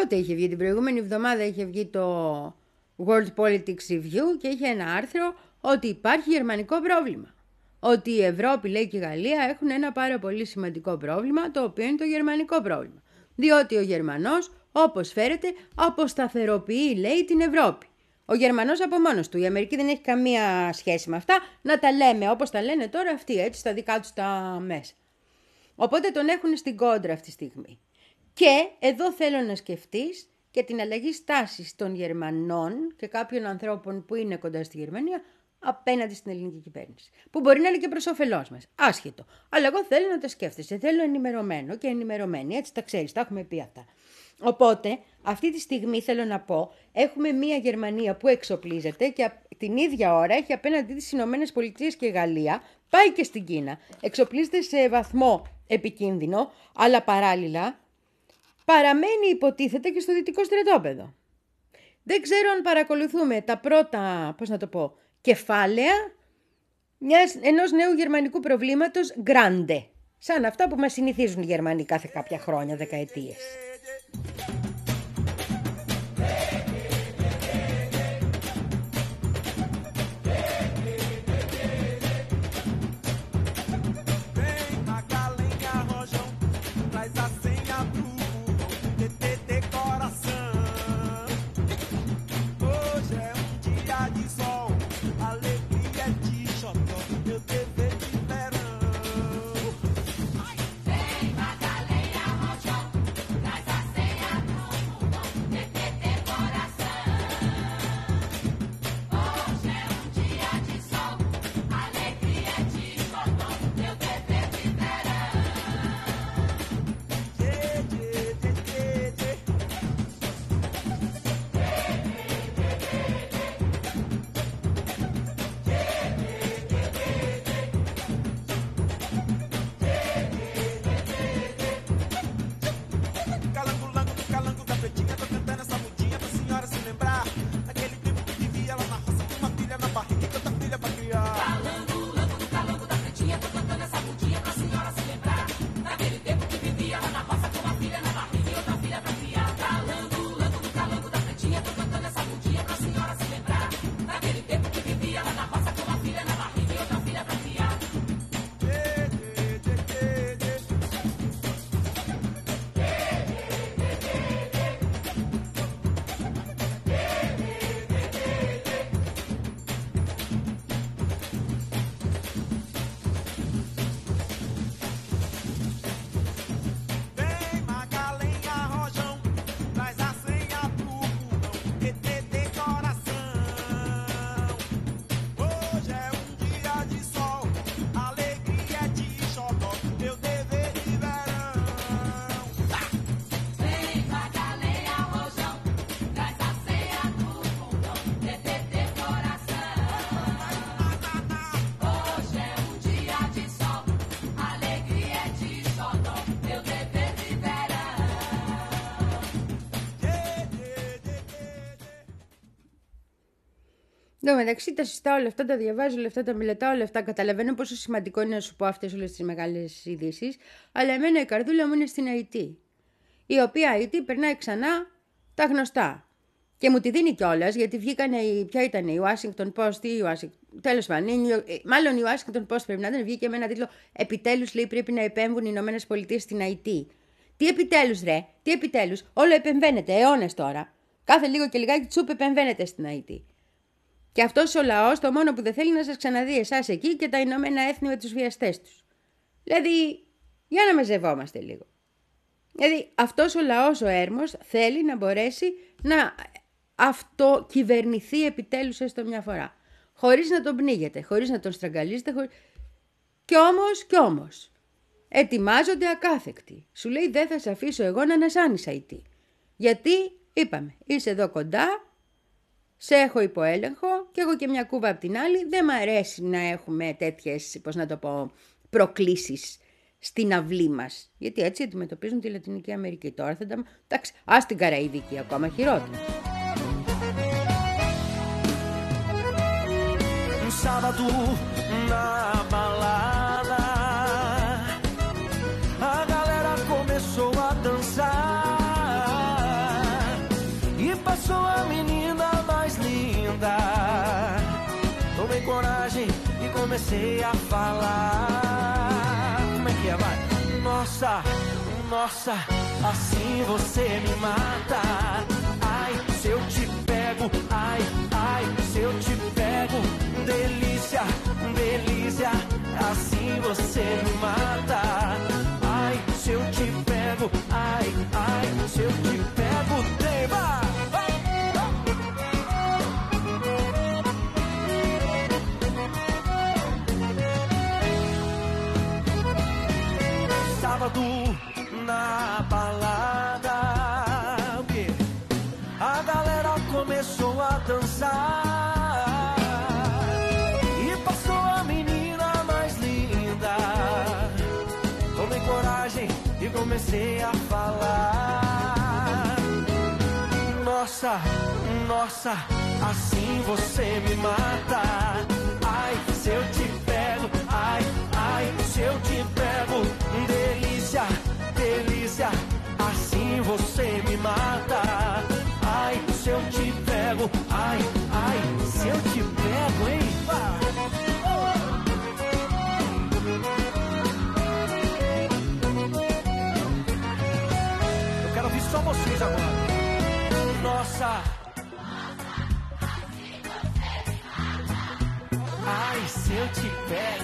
Πότε είχε βγει? Την προηγούμενη εβδομάδα είχε βγει το World Politics Review και είχε ένα άρθρο ότι υπάρχει γερμανικό πρόβλημα. Ότι η Ευρώπη, λέει, και η Γαλλία έχουν ένα πάρα πολύ σημαντικό πρόβλημα, το οποίο είναι το γερμανικό πρόβλημα. Διότι ο Γερμανός, όπως φέρεται, αποσταθεροποιεί, λέει, την Ευρώπη. Ο Γερμανός από μόνος του. Η Αμερική δεν έχει καμία σχέση με αυτά. Να τα λέμε όπως τα λένε τώρα αυτοί, έτσι, στα δικά τους τα μέσα. Οπότε τον έχουν στην κόντρα αυτή τη στιγμή. Και εδώ θέλω να σκεφτείς και την αλλαγή στάσης των Γερμανών και κάποιων ανθρώπων που είναι κοντά στη Γερμανία απέναντι στην ελληνική κυβέρνηση. Που μπορεί να είναι και προς όφελός μας. Άσχετο. Αλλά εγώ θέλω να το σκέφτεσαι. Θέλω ενημερωμένο και ενημερωμένη. Έτσι τα ξέρεις, τα έχουμε πει αυτά. Οπότε, αυτή τη στιγμή θέλω να πω, έχουμε μια Γερμανία που εξοπλίζεται και την ίδια ώρα έχει απέναντι τις Ηνωμένες Πολιτείες και Γαλλία, πάει και στην Κίνα. Εξοπλίζεται σε βαθμό επικίνδυνο, αλλά παράλληλα παραμένει, υποτίθεται, και στο δυτικό στρατόπεδο. Δεν ξέρω αν παρακολουθούμε τα πρώτα, πώς να το πω, κεφάλαια μιας, ενός νέου γερμανικού προβλήματος grande. Σαν αυτά που μας συνηθίζουν οι Γερμανοί κάθε κάποια χρόνια, δεκαετίες. Εν τω μεταξύ τα συστάω όλα αυτά, τα διαβάζω όλα αυτά, τα μελετάω όλα αυτά. Καταλαβαίνω πόσο σημαντικό είναι να σου πω αυτές όλες τις μεγάλες ειδήσεις. Αλλά εμένα η καρδούλα μου είναι στην άι τι. Η οποία άι τι περνάει ξανά τα γνωστά. Και μου τη δίνει κιόλας, γιατί βγήκανε. Ποια ήταν η Washington Post ή η Washington. Τέλος πάντων, μάλλον η Washington Post πρέπει να ήταν. Βγήκε με ένα τίτλο «Επιτέλους, λέει, πρέπει να επέμβουν οι Ηνωμένες Πολιτείες στην άι τι». Τι επιτέλους, ρε, τι επιτέλους. Όλο επεμβαίνεται αιώνες τώρα. Κάθε λίγο και λιγάκι τσουπ επεμβαίνεται στην άι τι. Και αυτός ο λαός το μόνο που δεν θέλει να σας ξαναδεί εσάς εκεί και τα Ηνωμένα Έθνη με τους βιαστές τους. Δηλαδή, για να μαζευόμαστε λίγο. Δηλαδή, αυτός ο λαός, ο έρμος, θέλει να μπορέσει να αυτοκυβερνηθεί επιτέλους έστω μια φορά. Χωρίς να τον πνίγετε, χωρίς να τον στραγγαλίζετε. Χωρί... Κι όμως, κι όμως, ετοιμάζονται ακάθεκτοι. Σου λέει δεν θα σε αφήσω εγώ να ανασάνεις άι τι. Γιατί, είπαμε, είσαι εδώ κοντά, σε έχω υποέλεγχο και έχω και μια κούβα απ' την άλλη. Δεν μ' αρέσει να έχουμε τέτοιες, πώς να το πω, προκλήσεις στην αυλή μας. Γιατί έτσι αντιμετωπίζουν τη Λατινική Αμερική. Τώρα θα τα... Εντάξει, ας την Καραϊβική ακόμα χειρότερα. Sábado na balada, a galera começou a dançar. linda. Tomei coragem e comecei a falar. Como é que é, vai? Nossa, nossa, assim você me mata. Ai, se eu te pego, ai, ai, se eu te pego. Delícia, delícia, assim você me mata. Ai, se eu te pego, ai, ai, se eu te pego, tema. Sábado na balada, o quê? A galera começou a dançar e passou a menina mais linda. Tomei coragem e comecei a falar. Nossa, nossa, assim você me mata. Ai, se eu te pego, ai, ai, se eu te pego. Delícia, delícia, assim você me mata. Ai, se eu te pego, ai, ai, se eu te pego, hein? Eu quero ouvir só vocês agora. Nossa. Ai, se eu te pego.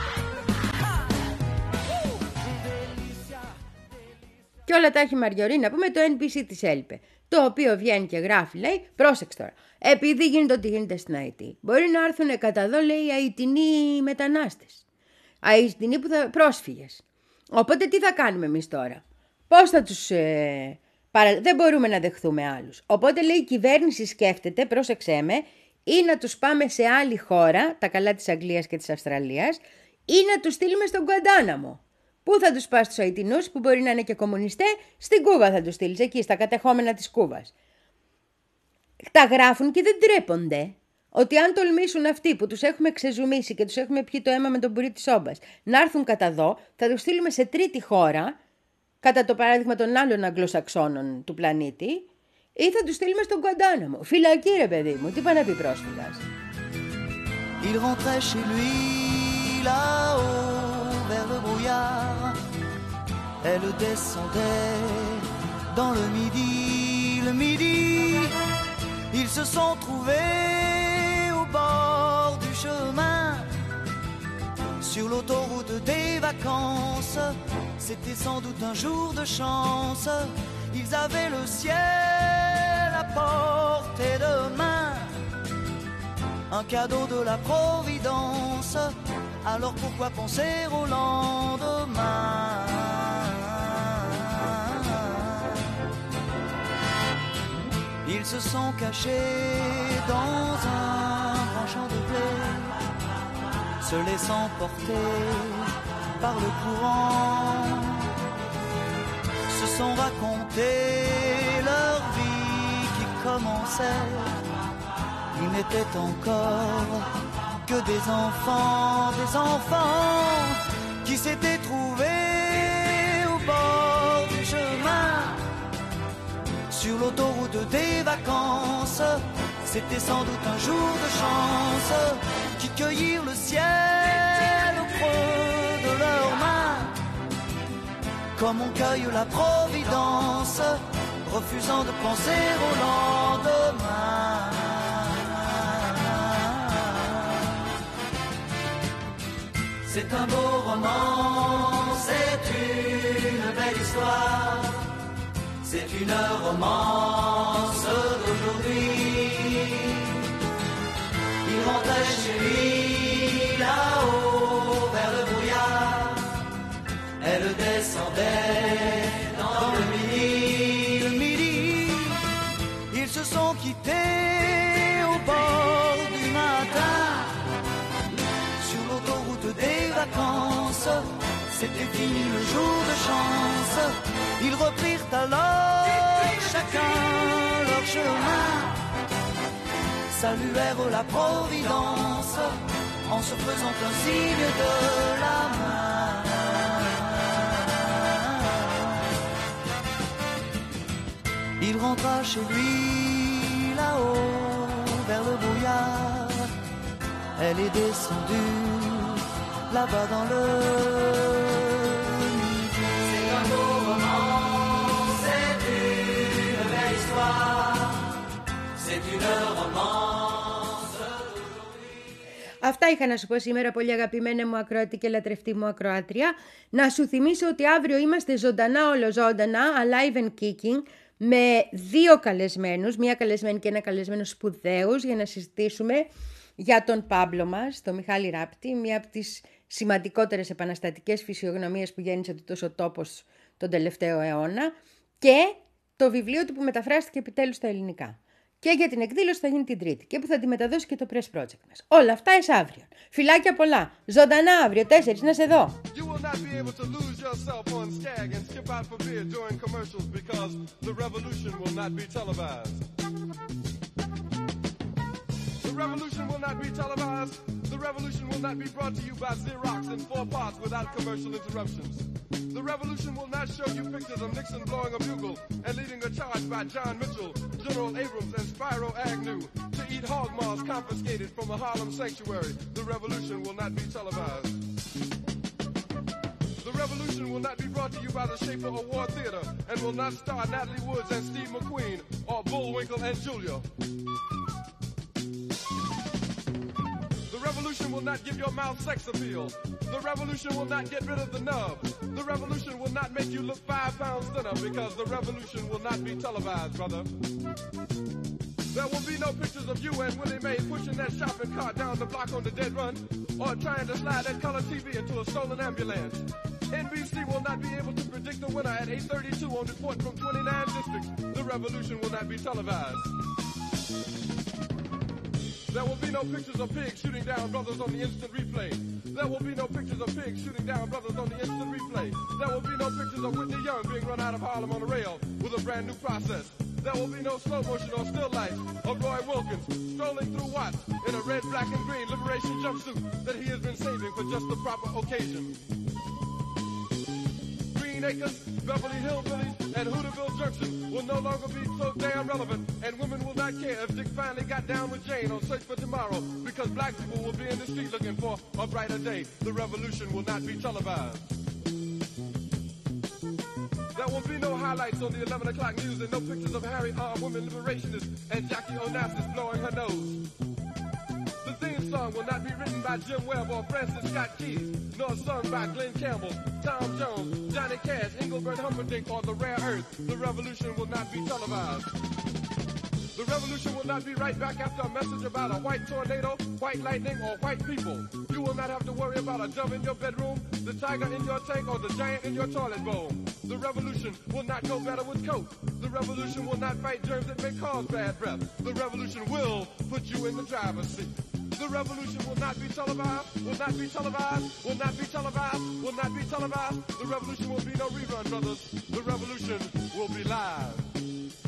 Και όλα τα έχει η Μαριωρή, να πούμε, το εν πι σι της έλειπε. Το οποίο βγαίνει και γράφει, λέει, πρόσεξε τώρα. Επειδή γίνεται ό,τι γίνεται στην Αϊτή, μπορεί να έρθουν κατά εδώ, λέει, Αιτινοί μετανάστες. Αιτινοί που θα πρόσφυγες. Οπότε τι θα κάνουμε εμείς τώρα? Πώς θα τους... Ε, παρα... Δεν μπορούμε να δεχθούμε άλλους. Οπότε, λέει, η κυβέρνηση σκέφτεται, πρόσεξέ με, ή να τους πάμε σε άλλη χώρα, τα καλά της Αγγλίας και της Αυστραλίας, ή να τους στείλουμε στον Γκουαντάναμο. Πού θα τους πας τους Αιτινούς, που μπορεί να είναι και κομμουνιστέ? Στην Κούβα θα τους στείλεις, εκεί στα κατεχόμενα της Κούβας. Τα γράφουν και δεν τρέπονται. Ότι αν τολμήσουν αυτοί που τους έχουμε ξεζουμίσει και τους έχουμε πιει το αίμα με τον πουρί της όμπας να έρθουν κατά εδώ, θα τους στείλουμε σε τρίτη χώρα, κατά το παράδειγμα των άλλων Αγγλοσαξώνων του πλανήτη, ή θα τους στείλουμε στον Γκουαντάναμο. Φυλακή, ρε παιδί μου, τι πάει να πει πρόσφυγας. Il rentrait chez lui là-haut vers le brouillard. Elle descendait dans le midi, le midi. Ils se sont trouvés au bord du chemin, sur l'autoroute des vacances. C'était sans doute un jour de chance. Ils avaient le ciel à portée de main, un cadeau de la Providence. Alors pourquoi penser au lendemain? Ils se sont cachés dans un grand champ de blé, se laissant porter par le courant, se sont raconté leur vie qui commençait. Ils n'étaient encore que des enfants, des enfants qui s'étaient trouvés au bord du chemin, sur l'autoroute des vacances. C'était sans doute un jour de chance, qui cueillirent le ciel au creux de leurs mains, comme on cueille la providence, refusant de penser au lendemain. C'est un beau roman, c'est une belle histoire, c'est une romance d'aujourd'hui. Il rentrait chez lui là-haut vers le brouillard, elle descendait dans le midi, le midi. Ils se sont quittés au bord du matin, sur l'autoroute des vacances. C'était fini le jour de chance. Ils reprirent alors chacun leur chemin, saluèrent la Providence en se faisant un signe de la main. Il rentra chez lui là-haut vers le brouillard. Elle est descendue là-bas dans le midi. C'est un beau roman, c'est une belle histoire, c'est une romance. Αυτά είχα να σου πω σήμερα, πολύ αγαπημένα μου ακροατή και λατρευτή μου ακροάτρια. Να σου θυμίσω ότι αύριο είμαστε ζωντανά ολοζώντανα, alive and kicking, με δύο καλεσμένους, μία καλεσμένη και ένα καλεσμένο σπουδαίους, για να συζητήσουμε για τον Πάμπλο μας, τον Μιχάλη Ράπτη, μία από τις σημαντικότερες επαναστατικές φυσιογνωμίες που γέννησε τόσο τόπος τον τελευταίο αιώνα, και το βιβλίο του που μεταφράστηκε επιτέλους στα ελληνικά. Και για την εκδήλωση θα γίνει την Τρίτη και που θα τη μεταδώσει και το Press Project μας. Όλα αυτά εσ' αύριο. Φιλάκια πολλά. Ζωντανά αύριο, τέσσερις, να σε δω. You will not be able to lose yourself on Skag and skip out for beer during commercials because the revolution will not be televised. The revolution will not be televised. The revolution will not be brought to you by Xerox in four parts without commercial interruptions. The revolution will not show you pictures of Nixon blowing a bugle and leading a charge by John Mitchell, General Abrams, and Spyro Agnew to eat hog maws confiscated from a Harlem sanctuary. The revolution will not be televised. The revolution will not be brought to you by the Schaefer Award Theater and will not star Natalie Woods and Steve McQueen or Bullwinkle and Julia. The revolution will not give your mouth sex appeal. The revolution will not get rid of the nub. The revolution will not make you look five pounds thinner because the revolution will not be televised, brother. There will be no pictures of you and Willie Mae pushing that shopping cart down the block on the dead run or trying to slide that color T V into a stolen ambulance. N B C will not be able to predict the winner at eight thirty-two on report from twenty-nine districts. The revolution will not be televised. There will be no pictures of pigs shooting down brothers on the instant replay. There will be no pictures of pigs shooting down brothers on the instant replay. There will be no pictures of Whitney Young being run out of Harlem on a rail with a brand new process. There will be no slow motion or still life of Roy Wilkins strolling through Watts in a red, black, and green liberation jumpsuit that he has been saving for just the proper occasion. Green Acres, Beverly Hillbillies, and Hooterville Junction will no longer be so damn relevant, and women will not care if Dick finally got down with Jane on Search for Tomorrow, because black people will be in the street looking for a brighter day. The revolution will not be televised. There will be no highlights on the eleven o'clock news and no pictures of Harry armed women liberationists and Jackie Onassis blowing her nose. The theme song will not be written by Jim Webb or Francis Scott Keys, nor sung by Glenn Campbell, Tom Jones, Johnny Cash, Engelbert Humperdinck, or The Rare Earth. The revolution will not be televised. The revolution will not be right back after a message about a white tornado, white lightning, or white people. You will not have to worry about a dove in your bedroom, the tiger in your tank, or the giant in your toilet bowl. The revolution will not go better with coke. The revolution will not fight germs that may cause bad breath. The revolution will put you in the driver's seat. The revolution will not be televised, will not be televised, will not be televised, will not be televised. The revolution will be no rerun, brothers. The revolution will be live.